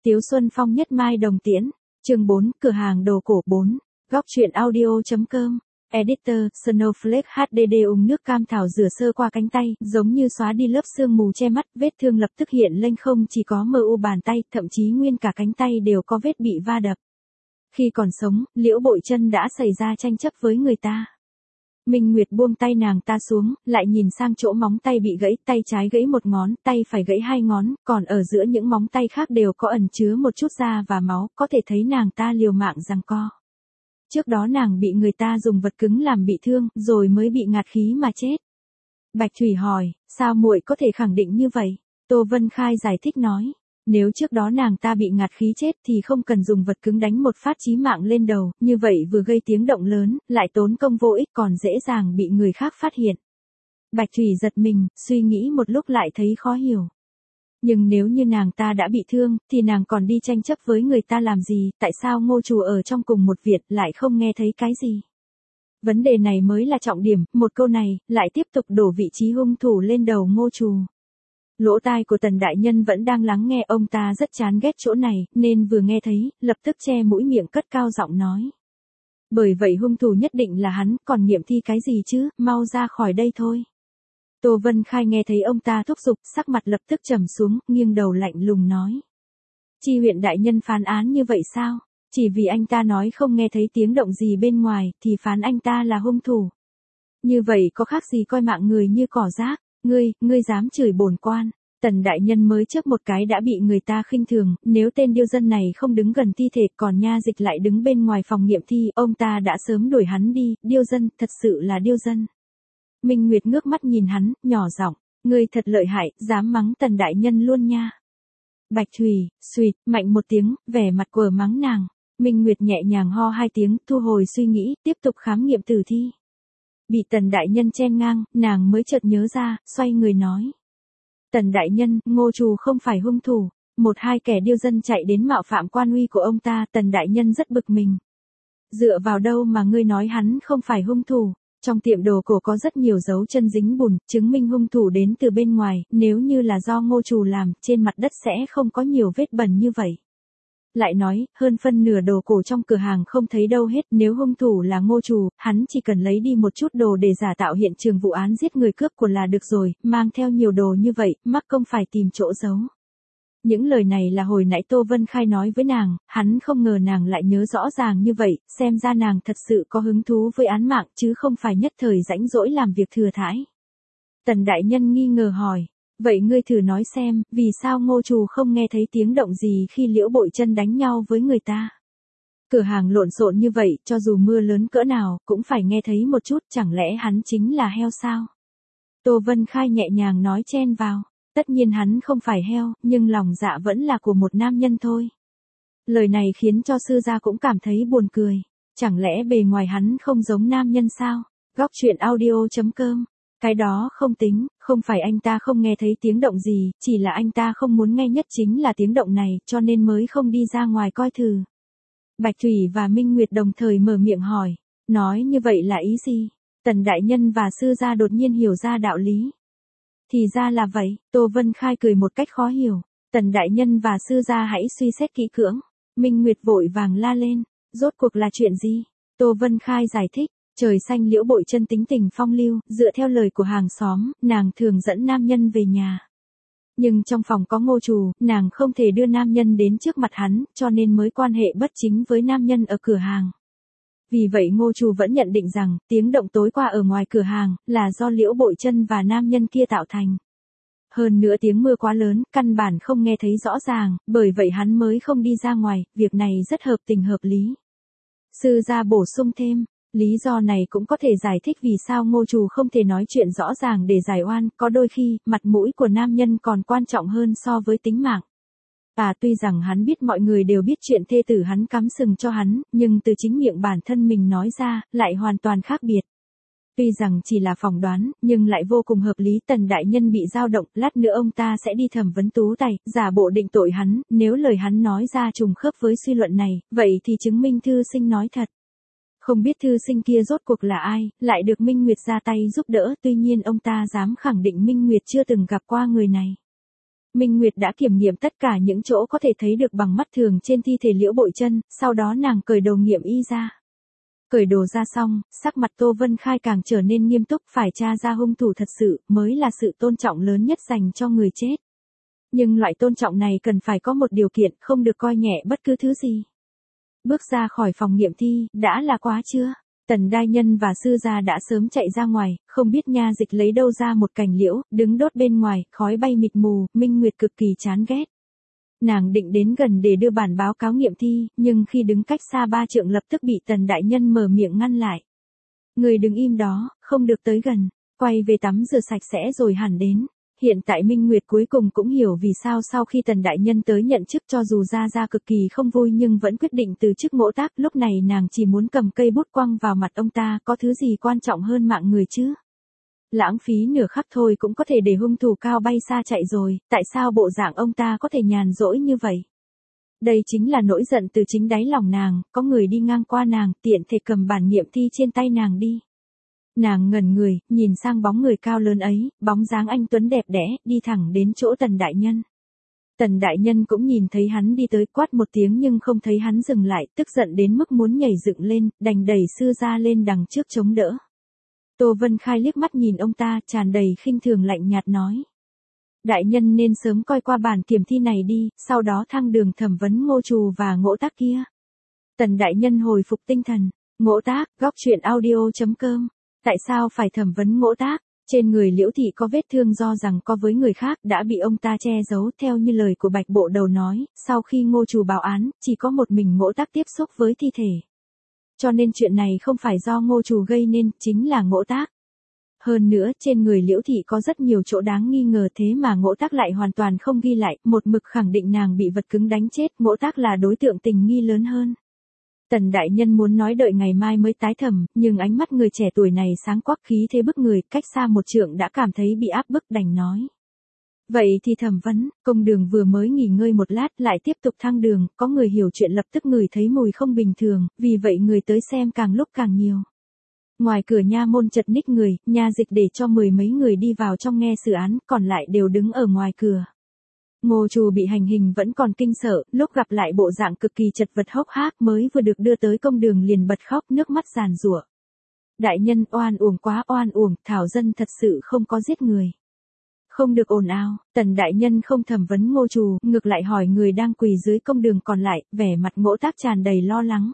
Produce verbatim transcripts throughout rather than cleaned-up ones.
Tiếu Xuân Phong nhất mai đồng tiễn. Chương bốn, cửa hàng đồ cổ bốn. Góc truyện audio.com. Editor, Snowflake hát đê đê uống nước cam thảo rửa sơ qua cánh tay, giống như xóa đi lớp sương mù che mắt, vết thương lập tức hiện lên, không chỉ có mờ u bàn tay, thậm chí nguyên cả cánh tay đều có vết bị va đập. Khi còn sống, Liễu Bội Chân đã xảy ra tranh chấp với người ta. Minh Nguyệt buông tay nàng ta xuống, lại nhìn sang chỗ móng tay bị gãy, tay trái gãy một ngón, tay phải gãy hai ngón, còn ở giữa những móng tay khác đều có ẩn chứa một chút da và máu, có thể thấy nàng ta liều mạng giằng co. Trước đó nàng bị người ta dùng vật cứng làm bị thương, rồi mới bị ngạt khí mà chết. Bạch Thủy hỏi, sao muội có thể khẳng định như vậy? Tô Vân Khai giải thích nói, nếu trước đó nàng ta bị ngạt khí chết thì không cần dùng vật cứng đánh một phát chí mạng lên đầu, như vậy vừa gây tiếng động lớn, lại tốn công vô ích, còn dễ dàng bị người khác phát hiện. Bạch Thủy giật mình, suy nghĩ một lúc lại thấy khó hiểu. Nhưng nếu như nàng ta đã bị thương, thì nàng còn đi tranh chấp với người ta làm gì, tại sao Ngô Trù ở trong cùng một viện lại không nghe thấy cái gì? Vấn đề này mới là trọng điểm, một câu này, lại tiếp tục đổ vị trí hung thủ lên đầu Ngô Trù. Lỗ tai của Tần đại nhân vẫn đang lắng nghe, ông ta rất chán ghét chỗ này, nên vừa nghe thấy, lập tức che mũi miệng cất cao giọng nói. Bởi vậy hung thủ nhất định là hắn, còn nghiệm thi cái gì chứ, mau ra khỏi đây thôi. Tô Vân Khai nghe thấy ông ta thúc giục, sắc mặt lập tức trầm xuống, nghiêng đầu lạnh lùng nói. Chi huyện đại nhân phán án như vậy sao? Chỉ vì anh ta nói không nghe thấy tiếng động gì bên ngoài, thì phán anh ta là hung thủ. Như vậy có khác gì coi mạng người như cỏ rác? Ngươi, ngươi dám chửi bổn quan. Tần đại nhân mới chớp một cái đã bị người ta khinh thường, nếu tên điêu dân này không đứng gần thi thể, còn nha dịch lại đứng bên ngoài phòng nghiệm thi, ông ta đã sớm đuổi hắn đi, điêu dân, thật sự là điêu dân. Minh Nguyệt ngước mắt nhìn hắn, nhỏ giọng, ngươi thật lợi hại, dám mắng Tần đại nhân luôn nha. Bạch Thủy, suýt, mạnh một tiếng, vẻ mặt quở mắng nàng. Minh Nguyệt nhẹ nhàng ho hai tiếng, thu hồi suy nghĩ, tiếp tục khám nghiệm tử thi. Bị Tần đại nhân chen ngang, nàng mới chợt nhớ ra, xoay người nói. Tần đại nhân, Ngô Trù không phải hung thủ, một hai kẻ điêu dân chạy đến mạo phạm quan uy của ông ta, Tần đại nhân rất bực mình. Dựa vào đâu mà ngươi nói hắn không phải hung thủ? Trong tiệm đồ cổ có rất nhiều dấu chân dính bùn, chứng minh hung thủ đến từ bên ngoài, nếu như là do Ngô Trù làm, trên mặt đất sẽ không có nhiều vết bẩn như vậy. Lại nói, hơn phân nửa đồ cổ trong cửa hàng không thấy đâu hết, nếu hung thủ là Ngô Trù, hắn chỉ cần lấy đi một chút đồ để giả tạo hiện trường vụ án giết người cướp của là được rồi, mang theo nhiều đồ như vậy, mắc công phải tìm chỗ giấu. Những lời này là hồi nãy Tô Vân Khai nói với nàng, hắn không ngờ nàng lại nhớ rõ ràng như vậy, xem ra nàng thật sự có hứng thú với án mạng chứ không phải nhất thời rãnh rỗi làm việc thừa thãi. Tần đại nhân nghi ngờ hỏi, vậy ngươi thử nói xem, vì sao Ngô Trù không nghe thấy tiếng động gì khi Liễu Bội Chân đánh nhau với người ta? Cửa hàng lộn xộn như vậy, cho dù mưa lớn cỡ nào, cũng phải nghe thấy một chút, chẳng lẽ hắn chính là heo sao? Tô Vân Khai nhẹ nhàng nói chen vào. Tất nhiên hắn không phải heo, nhưng lòng dạ vẫn là của một nam nhân thôi. Lời này khiến cho sư gia cũng cảm thấy buồn cười. Chẳng lẽ bề ngoài hắn không giống nam nhân sao? Góc truyện audio.com. Cái đó không tính, không phải anh ta không nghe thấy tiếng động gì, chỉ là anh ta không muốn nghe nhất chính là tiếng động này, cho nên mới không đi ra ngoài coi thử. Bạch Thủy và Minh Nguyệt đồng thời mở miệng hỏi. Nói như vậy là ý gì? Tần đại nhân và sư gia đột nhiên hiểu ra đạo lý. Thì ra là vậy, Tô Vân Khai cười một cách khó hiểu. Tần đại nhân và sư gia hãy suy xét kỹ cưỡng. Minh Nguyệt vội vàng la lên. Rốt cuộc là chuyện gì? Tô Vân Khai giải thích. Trời xanh Liễu Bội Chân tính tình phong lưu, dựa theo lời của hàng xóm, nàng thường dẫn nam nhân về nhà. Nhưng trong phòng có Ngô Trù, nàng không thể đưa nam nhân đến trước mặt hắn, cho nên mới quan hệ bất chính với nam nhân ở cửa hàng. Vì vậy Ngô Trù vẫn nhận định rằng, tiếng động tối qua ở ngoài cửa hàng, là do Liễu Bội Chân và nam nhân kia tạo thành. Hơn nữa tiếng mưa quá lớn, căn bản không nghe thấy rõ ràng, bởi vậy hắn mới không đi ra ngoài, việc này rất hợp tình hợp lý. Sư gia bổ sung thêm, lý do này cũng có thể giải thích vì sao Ngô Trù không thể nói chuyện rõ ràng để giải oan, có đôi khi, mặt mũi của nam nhân còn quan trọng hơn so với tính mạng. À tuy rằng hắn biết mọi người đều biết chuyện thê tử hắn cắm sừng cho hắn, nhưng từ chính miệng bản thân mình nói ra, lại hoàn toàn khác biệt. Tuy rằng chỉ là phỏng đoán, nhưng lại vô cùng hợp lý. Tần đại nhân bị dao động, lát nữa ông ta sẽ đi thẩm vấn Tú Tài, giả bộ định tội hắn, nếu lời hắn nói ra trùng khớp với suy luận này, vậy thì chứng minh thư sinh nói thật. Không biết thư sinh kia rốt cuộc là ai, lại được Minh Nguyệt ra tay giúp đỡ, tuy nhiên ông ta dám khẳng định Minh Nguyệt chưa từng gặp qua người này. Minh Nguyệt đã kiểm nghiệm tất cả những chỗ có thể thấy được bằng mắt thường trên thi thể Liễu Bội Chân, sau đó nàng cởi đồ nghiệm y ra. Cởi đồ ra xong, sắc mặt Tô Vân Khai càng trở nên nghiêm túc, phải tra ra hung thủ thật sự mới là sự tôn trọng lớn nhất dành cho người chết. Nhưng loại tôn trọng này cần phải có một điều kiện, không được coi nhẹ bất cứ thứ gì. Bước ra khỏi phòng nghiệm thi, đã là quá trưa. Tần Đại Nhân và sư gia đã sớm chạy ra ngoài, không biết nha dịch lấy đâu ra một cành liễu, đứng đốt bên ngoài, khói bay mịt mù, Minh Nguyệt cực kỳ chán ghét. Nàng định đến gần để đưa bản báo cáo nghiệm thi, nhưng khi đứng cách xa ba trượng lập tức bị Tần Đại Nhân mở miệng ngăn lại. Người đứng im đó, không được tới gần, quay về tắm rửa sạch sẽ rồi hẳn đến. Hiện tại Minh Nguyệt cuối cùng cũng hiểu vì sao sau khi Tần Đại Nhân tới nhận chức cho dù Gia Gia cực kỳ không vui nhưng vẫn quyết định từ chức Ngỗ Tác, lúc này nàng chỉ muốn cầm cây bút quăng vào mặt ông ta, có thứ gì quan trọng hơn mạng người chứ? Lãng phí nửa khắc thôi cũng có thể để hung thủ cao bay xa chạy rồi, tại sao bộ dạng ông ta có thể nhàn rỗi như vậy? Đây chính là nỗi giận từ chính đáy lòng nàng, có người đi ngang qua nàng, tiện thể cầm bản nghiệm thi trên tay nàng đi. Nàng ngẩn người, nhìn sang bóng người cao lớn ấy, bóng dáng anh tuấn đẹp đẽ, đi thẳng đến chỗ Tần Đại Nhân. Tần Đại Nhân cũng nhìn thấy hắn đi tới, quát một tiếng nhưng không thấy hắn dừng lại, tức giận đến mức muốn nhảy dựng lên, đành đẩy sư gia lên đằng trước chống đỡ. Tô Vân Khai liếc mắt nhìn ông ta, tràn đầy khinh thường lạnh nhạt nói. Đại Nhân nên sớm coi qua bản kiểm thi này đi, sau đó thăng đường thẩm vấn Ngô Trù và Ngỗ Tác kia. Tần Đại Nhân hồi phục tinh thần. Ngỗ Tác, góc truyện audio chấm com. Tại sao phải thẩm vấn Ngỗ Tác? Trên người Liễu Thị có vết thương do rằng có với người khác đã bị ông ta che giấu, theo như lời của Bạch Bộ Đầu nói, sau khi Ngô Trù báo án, chỉ có một mình Ngỗ Tác tiếp xúc với thi thể. Cho nên chuyện này không phải do Ngô Trù gây nên, chính là Ngỗ Tác. Hơn nữa, trên người Liễu Thị có rất nhiều chỗ đáng nghi ngờ, thế mà Ngỗ Tác lại hoàn toàn không ghi lại, một mực khẳng định nàng bị vật cứng đánh chết, Ngỗ Tác là đối tượng tình nghi lớn hơn. Tần Đại Nhân muốn nói đợi ngày mai mới tái thẩm, nhưng ánh mắt người trẻ tuổi này sáng quắc khí thế bức người, cách xa một trượng đã cảm thấy bị áp bức đành nói. Vậy thì thẩm vấn, công đường vừa mới nghỉ ngơi một lát lại tiếp tục thăng đường, có người hiểu chuyện lập tức ngửi thấy mùi không bình thường, vì vậy người tới xem càng lúc càng nhiều. Ngoài cửa nha môn chật ních người, nha dịch để cho mười mấy người đi vào trong nghe xử án, còn lại đều đứng ở ngoài cửa. Ngô Trù bị hành hình vẫn còn kinh sợ, lúc gặp lại bộ dạng cực kỳ chật vật hốc hác mới vừa được đưa tới công đường liền bật khóc, nước mắt giàn giụa. Đại Nhân, oan uổng quá oan uổng, thảo dân thật sự không có giết người. Không được ồn ào, Tần Đại Nhân không thẩm vấn Ngô Trù, ngược lại hỏi người đang quỳ dưới công đường còn lại, vẻ mặt Ngỗ Tác tràn đầy lo lắng.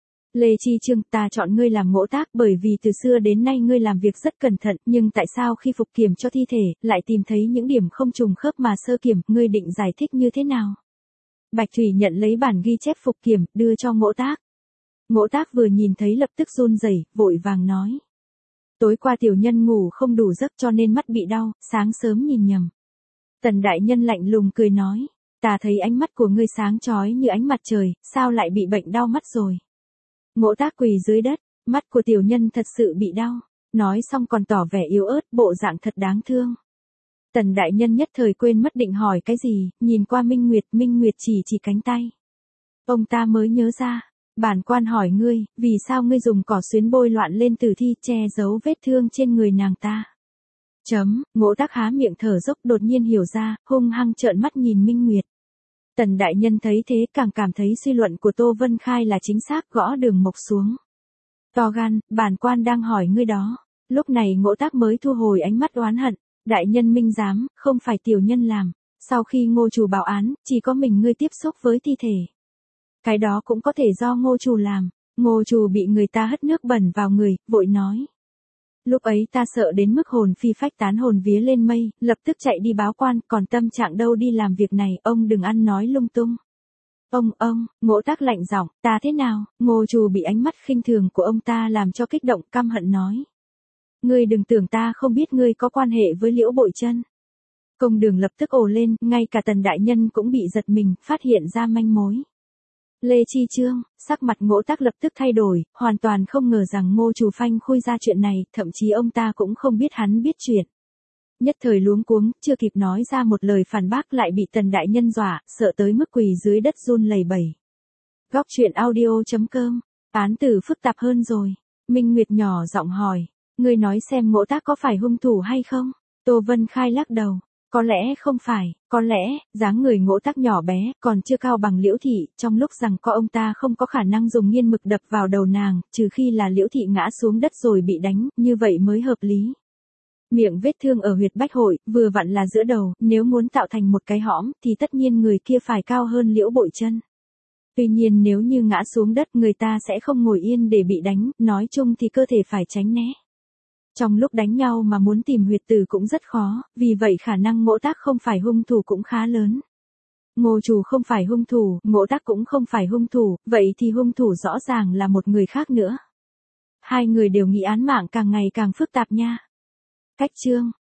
Lê Chi Trương, ta chọn ngươi làm Ngỗ Tác bởi vì từ xưa đến nay ngươi làm việc rất cẩn thận, nhưng tại sao khi phục kiểm cho thi thể, lại tìm thấy những điểm không trùng khớp mà sơ kiểm, ngươi định giải thích như thế nào? Bạch Thủy nhận lấy bản ghi chép phục kiểm, đưa cho Ngỗ Tác. Ngỗ Tác vừa nhìn thấy lập tức run rẩy, vội vàng nói. Tối qua tiểu nhân ngủ không đủ giấc cho nên mắt bị đau, sáng sớm nhìn nhầm. Tần Đại Nhân lạnh lùng cười nói, ta thấy ánh mắt của ngươi sáng chói như ánh mặt trời, sao lại bị bệnh đau mắt rồi? Ngỗ Tác quỳ dưới đất, mắt của tiểu nhân thật sự bị đau, nói xong còn tỏ vẻ yếu ớt, bộ dạng thật đáng thương. Tần Đại Nhân nhất thời quên mất định hỏi cái gì, nhìn qua Minh Nguyệt, Minh Nguyệt chỉ chỉ cánh tay. Ông ta mới nhớ ra, bản quan hỏi ngươi, vì sao ngươi dùng cỏ xuyến bôi loạn lên tử thi che giấu vết thương trên người nàng ta? Chấm, Ngỗ Tác há miệng thở dốc đột nhiên hiểu ra, hung hăng trợn mắt nhìn Minh Nguyệt. Tần Đại Nhân thấy thế càng cảm thấy suy luận của Tô Vân Khai là chính xác, gõ đường mộc xuống. To gan, bản quan đang hỏi ngươi đó. Lúc này Ngỗ Tác mới thu hồi ánh mắt oán hận. Đại Nhân minh giám, không phải tiểu nhân làm. Sau khi Ngô Trù báo án, chỉ có mình ngươi tiếp xúc với thi thể. Cái đó cũng có thể do Ngô Trù làm. Ngô Trù bị người ta hất nước bẩn vào người, vội nói. Lúc ấy ta sợ đến mức hồn phi phách tán hồn vía lên mây, lập tức chạy đi báo quan, còn tâm trạng đâu đi làm việc này, ông đừng ăn nói lung tung. Ông, ông, Ngỗ Tác lạnh giọng, ta thế nào? Ngô Trù bị ánh mắt khinh thường của ông ta làm cho kích động, căm hận nói. Ngươi đừng tưởng ta không biết ngươi có quan hệ với Liễu Bội Chân. Công đường lập tức ồ lên, ngay cả Tần Đại Nhân cũng bị giật mình, phát hiện ra manh mối. Lê Chi Trương, sắc mặt Ngỗ Tác lập tức thay đổi, hoàn toàn không ngờ rằng Ngô Trù phanh khui ra chuyện này, thậm chí ông ta cũng không biết hắn biết chuyện. Nhất thời luống cuống, chưa kịp nói ra một lời phản bác lại bị Tần Đại Nhân dọa, sợ tới mức quỳ dưới đất run lẩy bẩy. Góc truyện audio chấm com, án tử phức tạp hơn rồi. Minh Nguyệt nhỏ giọng hỏi, ngươi nói xem Ngỗ Tác có phải hung thủ hay không? Tô Vân Khai lắc đầu. Có lẽ không phải, có lẽ, dáng người Ngỗ Tác nhỏ bé, còn chưa cao bằng Liễu Thị, trong lúc rằng có ông ta không có khả năng dùng nghiên mực đập vào đầu nàng, trừ khi là Liễu Thị ngã xuống đất rồi bị đánh, như vậy mới hợp lý. Miệng vết thương ở huyệt bách hội, vừa vặn là giữa đầu, nếu muốn tạo thành một cái hõm, thì tất nhiên người kia phải cao hơn Liễu Bội Chân. Tuy nhiên nếu như ngã xuống đất người ta sẽ không ngồi yên để bị đánh, nói chung thì cơ thể phải tránh né. Trong lúc đánh nhau mà muốn tìm huyệt tử cũng rất khó, vì vậy khả năng Ngỗ Tác không phải hung thủ cũng khá lớn. Ngô Trù không phải hung thủ, Ngỗ Tác cũng không phải hung thủ, vậy thì hung thủ rõ ràng là một người khác nữa. Hai người đều nghĩ án mạng càng ngày càng phức tạp nha. Cách chương